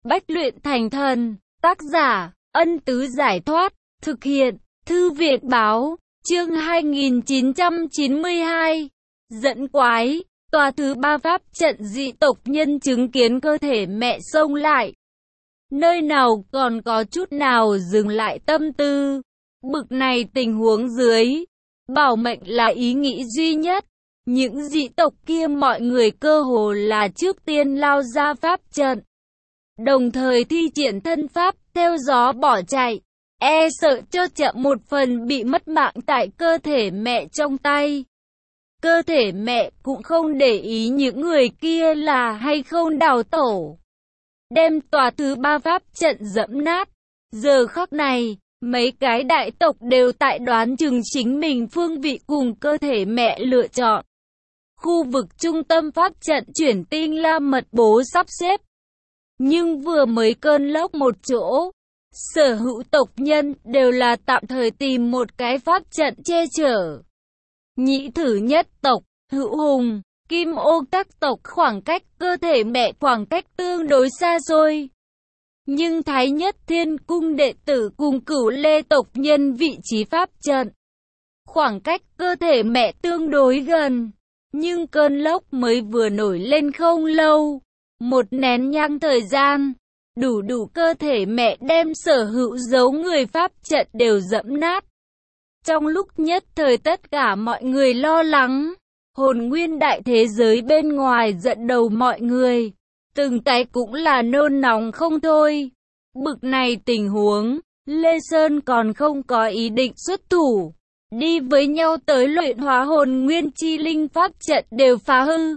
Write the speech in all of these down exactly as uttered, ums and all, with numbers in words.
Bách luyện thành thần. Tác giả, Ân Tứ Giải Thoát. Thực hiện, Thư Viện Báo. Chương hai nghìn chín trăm chín mươi hai. Dẫn quái. Tòa thứ ba pháp trận dị tộc nhân chứng kiến cơ thể mẹ xông lại. Nơi nào còn có chút nào dừng lại tâm tư. Bực này tình huống dưới, bảo mệnh là ý nghĩ duy nhất. Những dị tộc kia mọi người cơ hồ là trước tiên lao ra pháp trận, đồng thời thi triển thân pháp theo gió bỏ chạy, e sợ cho chậm một phần bị mất mạng tại cơ thể mẹ trong tay. Cơ thể mẹ cũng không để ý những người kia là hay không đào tổ, đem tòa thứ ba pháp trận dẫm nát. Giờ khắc này, mấy cái đại tộc đều tại đoán chừng chính mình phương vị cùng cơ thể mẹ lựa chọn. Khu vực trung tâm pháp trận chuyển tinh la mật bố sắp xếp. Nhưng vừa mới cơn lốc một chỗ, sở hữu tộc nhân đều là tạm thời tìm một cái pháp trận che chở. Nhĩ thử nhất tộc, hữu hùng, kim ô các tộc khoảng cách cơ thể mẹ khoảng cách tương đối xa xôi. Nhưng Thái Nhất Thiên Cung đệ tử cùng Cửu Lê tộc nhân vị trí pháp trận, khoảng cách cơ thể mẹ tương đối gần. Nhưng cơn lốc mới vừa nổi lên không lâu, một nén nhang thời gian, đủ đủ cơ thể mẹ đem sở hữu dấu người pháp trận đều dẫm nát. Trong lúc nhất thời tất cả mọi người lo lắng, hồn nguyên đại thế giới bên ngoài giận đầu mọi người, từng cái cũng là nôn nóng không thôi. Bực này tình huống, Lê Sơn còn không có ý định xuất thủ, đi với nhau tới luyện hóa hồn nguyên chi linh pháp trận đều phá hư.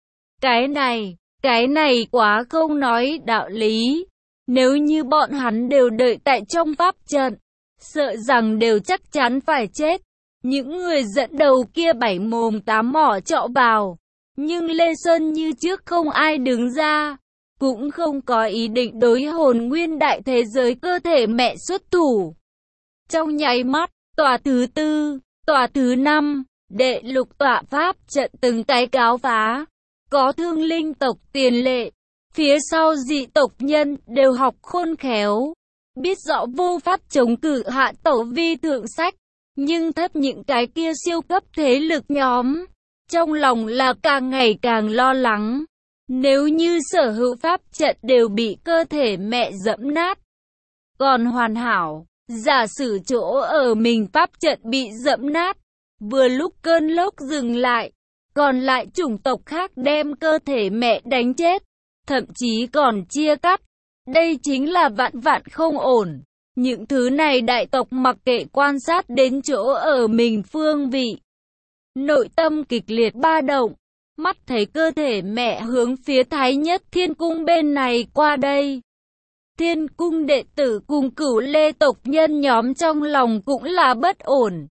Cái này, cái này quá không nói đạo lý. Nếu như bọn hắn đều đợi tại trong pháp trận, sợ rằng đều chắc chắn phải chết. Những người dẫn đầu kia bảy mồm tám mỏ trọ vào. Nhưng Lê Sơn như trước không ai đứng ra, cũng không có ý định đối hồn nguyên đại thế giới cơ thể mẹ xuất thủ. Trong nháy mắt, tòa thứ tư, tòa thứ năm, đệ lục tọa pháp trận từng cái cáo phá. Có thương linh tộc tiền lệ, phía sau dị tộc nhân đều học khôn khéo, biết rõ vô pháp chống cự hạ tổ vi thượng sách. Nhưng thấp những cái kia siêu cấp thế lực nhóm, trong lòng là càng ngày càng lo lắng. Nếu như sở hữu pháp trận đều bị cơ thể mẹ dẫm nát, còn hoàn hảo. Giả sử chỗ ở mình pháp trận bị dẫm nát, vừa lúc cơn lốc dừng lại, còn lại chủng tộc khác đem cơ thể mẹ đánh chết, thậm chí còn chia cắt. Đây chính là vạn vạn không ổn. Những thứ này đại tộc mặc kệ quan sát đến chỗ ở mình phương vị, nội tâm kịch liệt ba động, mắt thấy cơ thể mẹ hướng phía Thái Nhất Thiên Cung bên này qua đây. Thiên cung đệ tử cùng Cửu Lê tộc nhân nhóm trong lòng cũng là bất ổn.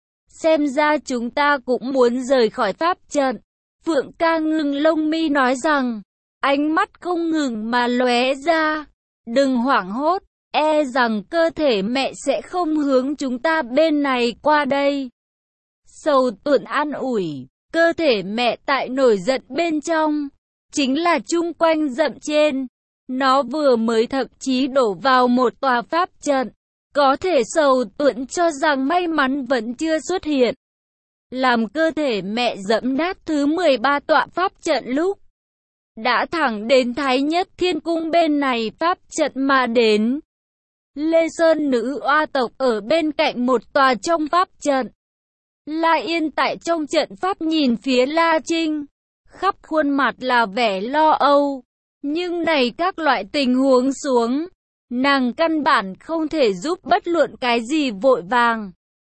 Xem ra chúng ta cũng muốn rời khỏi pháp trận. Phượng ca ngưng lông mi nói rằng, ánh mắt không ngừng mà lóe ra. Đừng hoảng hốt, e rằng cơ thể mẹ sẽ không hướng chúng ta bên này qua đây. Sầu Tuần an ủi, cơ thể mẹ tại nổi giận bên trong, chính là chung quanh dậm trên. Nó vừa mới thậm chí đổ vào một tòa pháp trận. Có thể Sầu Tuần cho rằng may mắn vẫn chưa xuất hiện. Làm cơ thể mẹ dẫm nát thứ mười ba tọa pháp trận lúc đã thẳng đến Thái Nhất Thiên Cung bên này pháp trận mà đến. Lê Sơn nữ oa tộc ở bên cạnh một tòa trong pháp trận. La Yên tại trong trận pháp nhìn phía La Trinh, khắp khuôn mặt là vẻ lo âu. Nhưng này các loại tình huống xuống, nàng căn bản không thể giúp bất luận cái gì vội vàng.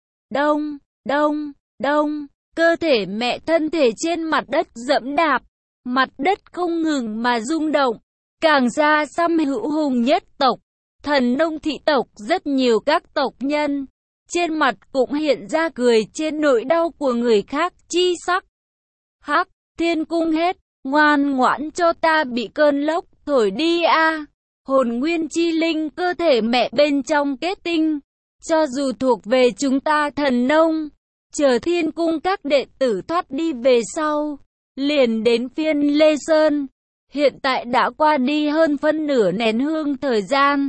Đông, đông, đông, cơ thể mẹ thân thể trên mặt đất dẫm đạp, mặt đất không ngừng mà rung động. Càng ra xăm hữu hùng nhất tộc, thần nông thị tộc rất nhiều các tộc nhân, trên mặt cũng hiện ra cười trên nỗi đau của người khác chi sắc. Hắc, Thiên Cung hết, ngoan ngoãn cho ta bị cơn lốc thổi đi a. Hồn nguyên chi linh cơ thể mẹ bên trong kết tinh, cho dù thuộc về chúng ta thần nông, chờ Thiên Cung các đệ tử thoát đi về sau, liền đến phiên Lê Sơn. Hiện tại đã qua đi hơn phân nửa nén hương thời gian.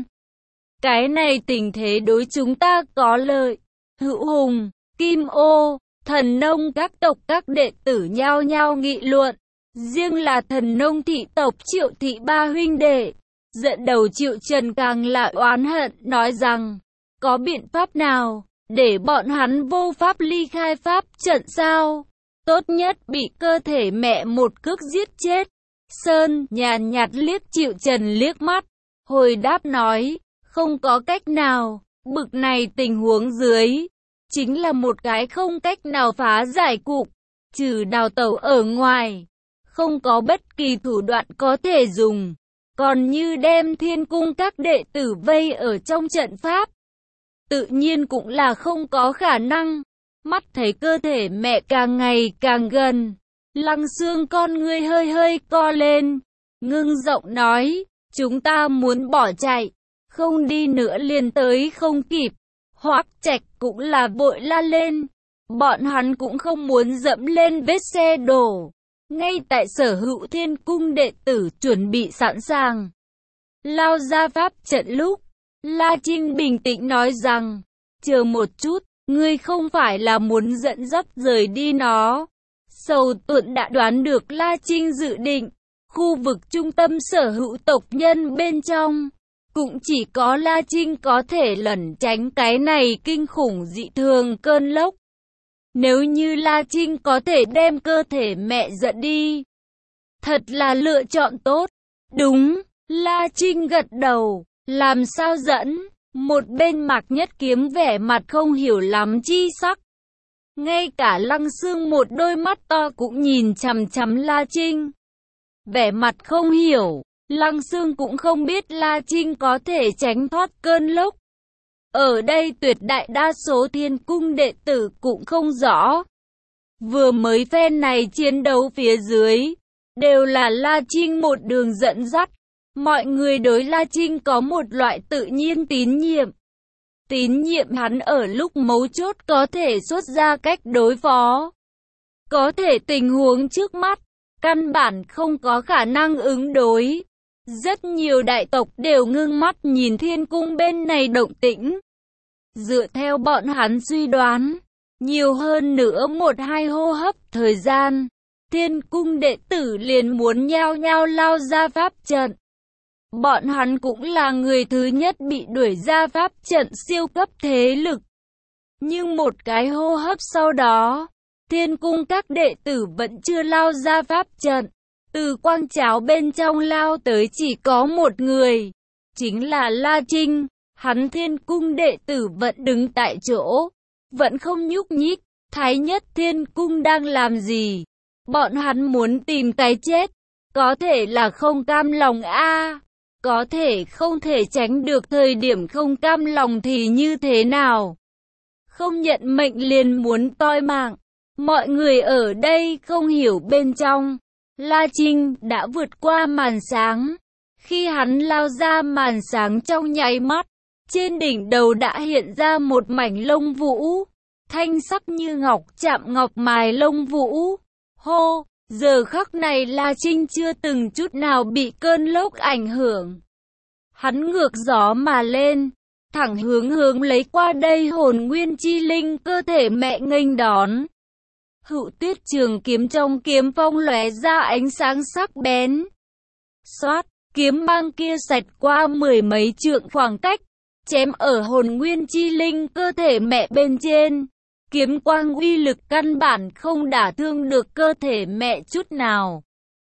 Cái này tình thế đối chúng ta có lợi. Hữu Hùng, Kim Ô, Thần Nông các tộc các đệ tử nhao nhao nghị luận. Riêng là Thần Nông thị tộc Triệu thị ba huynh đệ, dẫn đầu Triệu Trần càng là oán hận, nói rằng, có biện pháp nào để bọn hắn vô pháp ly khai pháp trận sao? Tốt nhất bị cơ thể mẹ một cước giết chết. Sơn nhàn nhạt liếc Triệu Trần liếc mắt, hồi đáp nói, không có cách nào, bực này tình huống dưới, chính là một cái không cách nào phá giải cục, trừ đào tẩu ở ngoài, không có bất kỳ thủ đoạn có thể dùng, còn như đem thiên cung các đệ tử vây ở trong trận pháp, tự nhiên cũng là không có khả năng. Mắt thấy cơ thể mẹ càng ngày càng gần, Lăng Xương con ngươi hơi hơi co lên, ngưng giọng nói, chúng ta muốn bỏ chạy, không đi nữa liền tới không kịp. Hoắc Trạch cũng là vội la lên, bọn hắn cũng không muốn dẫm lên vết xe đổ. Ngay tại Sở Hữu Thiên cung đệ tử chuẩn bị sẵn sàng lao ra pháp trận lúc, La Trinh bình tĩnh nói rằng, chờ một chút, ngươi không phải là muốn dẫn dắt rời đi nó. Sầu Tuận đã đoán được La Trinh dự định, khu vực trung tâm sở hữu tộc nhân bên trong, cũng chỉ có La Trinh có thể lẩn tránh cái này kinh khủng dị thường cơn lốc. Nếu như La Trinh có thể đem cơ thể mẹ dẫn đi, thật là lựa chọn tốt. Đúng, La Trinh gật đầu, làm sao dẫn? Một bên Mạc Nhất Kiếm vẻ mặt không hiểu lắm chi sắc. Ngay cả Lăng Xương một đôi mắt to cũng nhìn chằm chằm La Trinh. Vẻ mặt không hiểu, Lăng Xương cũng không biết La Trinh có thể tránh thoát cơn lốc. Ở đây tuyệt đại đa số thiên cung đệ tử cũng không rõ. Vừa mới phen này chiến đấu phía dưới, đều là La Trinh một đường dẫn dắt. Mọi người đối La Trinh có một loại tự nhiên tín nhiệm. Tín nhiệm hắn ở lúc mấu chốt có thể xuất ra cách đối phó. Có thể tình huống trước mắt, căn bản không có khả năng ứng đối. Rất nhiều đại tộc đều ngưng mắt nhìn thiên cung bên này động tĩnh. Dựa theo bọn hắn suy đoán, nhiều hơn nữa một hai hô hấp thời gian, thiên cung đệ tử liền muốn nhao nhao lao ra pháp trận. Bọn hắn cũng là người thứ nhất bị đuổi ra pháp trận siêu cấp thế lực. Nhưng một cái hô hấp sau đó, thiên cung các đệ tử vẫn chưa lao ra pháp trận. Từ quang cháo bên trong lao tới chỉ có một người, chính là La Trinh. Hắn thiên cung đệ tử vẫn đứng tại chỗ, vẫn không nhúc nhích. Thái Nhất Thiên Cung đang làm gì? Bọn hắn muốn tìm cái chết, có thể là không cam lòng a, à, có thể không thể tránh được thời điểm không cam lòng thì như thế nào? Không nhận mệnh liền muốn toi mạng. Mọi người ở đây không hiểu bên trong. La Trinh đã vượt qua màn sáng. Khi hắn lao ra màn sáng trong nháy mắt, trên đỉnh đầu đã hiện ra một mảnh lông vũ, thanh sắc như ngọc chạm ngọc mài lông vũ. Hô, giờ khắc này La Trinh chưa từng chút nào bị cơn lốc ảnh hưởng. Hắn ngược gió mà lên, thẳng hướng hướng lấy qua đây hồn nguyên chi linh cơ thể mẹ nghênh đón. Hữu Tuyết trường kiếm trong kiếm phong lóe ra ánh sáng sắc bén. Xoát, kiếm mang kia xẹt qua mười mấy trượng khoảng cách, chém ở hồn nguyên chi linh cơ thể mẹ bên trên. Kiếm quang uy lực căn bản không đả thương được cơ thể mẹ chút nào.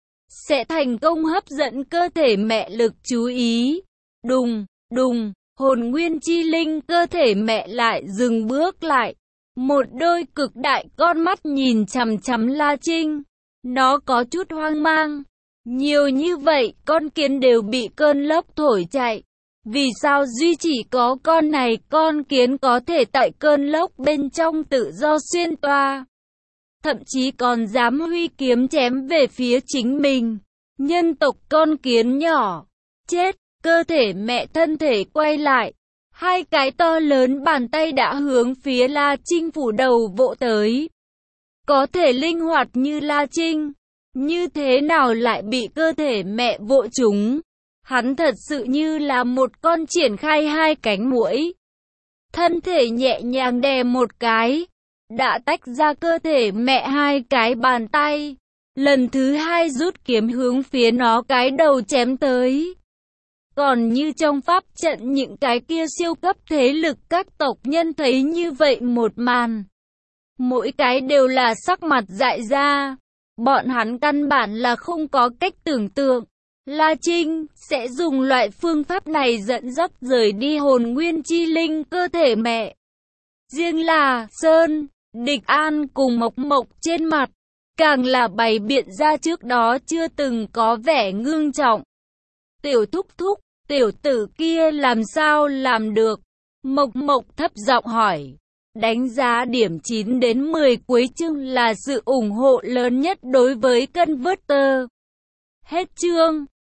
Sẽ thành công hấp dẫn cơ thể mẹ lực chú ý. Đùng, đùng, hồn nguyên chi linh cơ thể mẹ lại dừng bước lại. Một đôi cực đại con mắt nhìn chằm chằm La Trinh. Nó có chút hoang mang. Nhiều như vậy con kiến đều bị cơn lốc thổi chạy. Vì sao duy chỉ có con này con kiến có thể tại cơn lốc bên trong tự do xuyên toa? Thậm chí còn dám huy kiếm chém về phía chính mình. Nhân tộc con kiến nhỏ. Chết, cơ thể mẹ thân thể quay lại. Hai cái to lớn bàn tay đã hướng phía La Trinh phủ đầu vỗ tới. Có thể linh hoạt như La Trinh, như thế nào lại bị cơ thể mẹ vỗ trúng. Hắn thật sự như là một con triển khai hai cánh muỗi. Thân thể nhẹ nhàng đè một cái, đã tách ra cơ thể mẹ hai cái bàn tay. Lần thứ hai rút kiếm hướng phía nó cái đầu chém tới. Còn như trong pháp trận những cái kia siêu cấp thế lực các tộc nhân thấy như vậy một màn. Mỗi cái đều là sắc mặt dại ra. Bọn hắn căn bản là không có cách tưởng tượng. La Trinh sẽ dùng loại phương pháp này dẫn dắt rời đi hồn nguyên chi linh cơ thể mẹ. Riêng là Sơn, Địch An cùng Mộc Mộc trên mặt, càng là bày biện ra trước đó chưa từng có vẻ ngưng trọng. Tiểu thúc thúc, tiểu tử kia làm sao làm được? Mộc Mộc thấp giọng hỏi. Đánh giá điểm chín đến mười cuối chương là sự ủng hộ lớn nhất đối với Converter. Hết chương.